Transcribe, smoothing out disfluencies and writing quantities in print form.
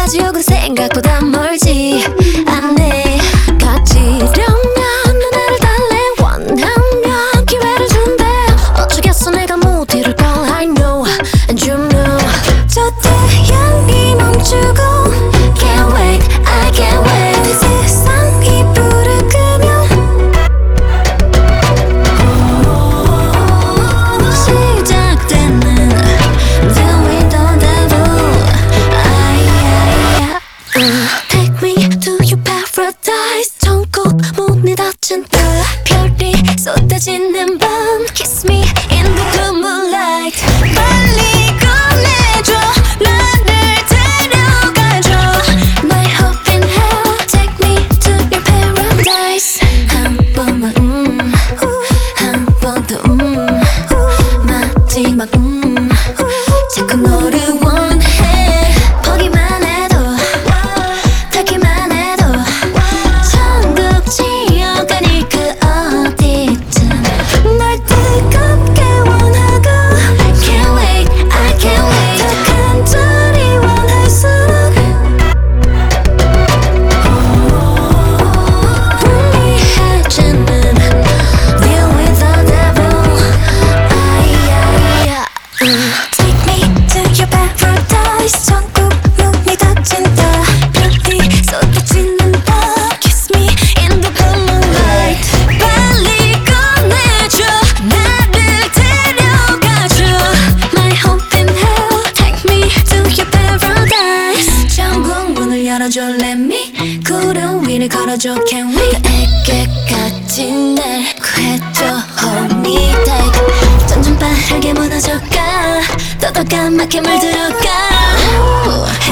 거기까지 혹은 생각보다 멀지 않네. 가지려면 나를 달래 원하면 기회를 준대. 어쩌겠어 내가 못 이룰 걸 I know and you know. 저 태양이 멈추고 Can't wait I can't wait. 세상이 부르면 시작되는 Deal with the devil. Take me to your paradise. 전국 문이 닫힌 듯 별이 쏟아지는 밤 Kiss me in the blue moonlight. 빨리 꺼내줘 나를 데려가줘. My hope in hell. Take me to your paradise. 한 번만 한 번 더 마지막 자꾸 너를 원해. 보기만 해도 닿기만 해도 천국 지어가니 그 어디든 널 뜨겁게 원하고 Can't wait I can't wait. 더 간절히 원할수록 불리해지는 Deal with the devil. Take me to your paradise. 전국 문이 닫힌다 별이 쏟아지는 밤 Kiss me in the blue moonlight. 빨리 꺼내줘 나를 데려가줘. My hope in hell. Take me to your paradise. 전국 문을 열어줘 Let me. 구름 위를 걸어줘 Can we. 너에게까지 날 구해줘 Hold me tight. 점점 빠르게 무너져가. 더 까맣게 물들어가.